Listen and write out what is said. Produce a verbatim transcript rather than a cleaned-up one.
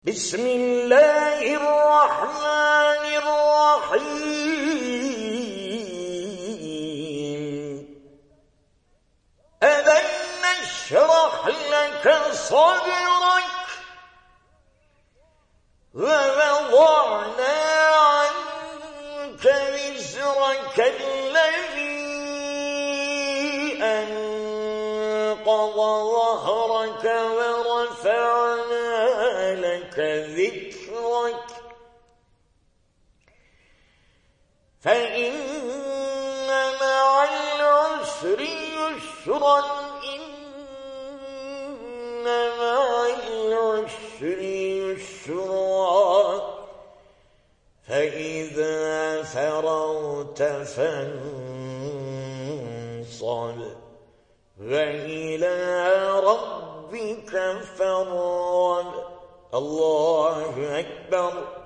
بسم الله الرحمن الرحيم ألم نشرح لك صدرك ووضعنا عنك وزرك الذي أنقض ظهرك ورفعنا لك ذكرك فإن مع العسر يسرا إن مع العسر يسرا فإذا فرغت فانصب وإلى ربك فارغب. الله أكبر.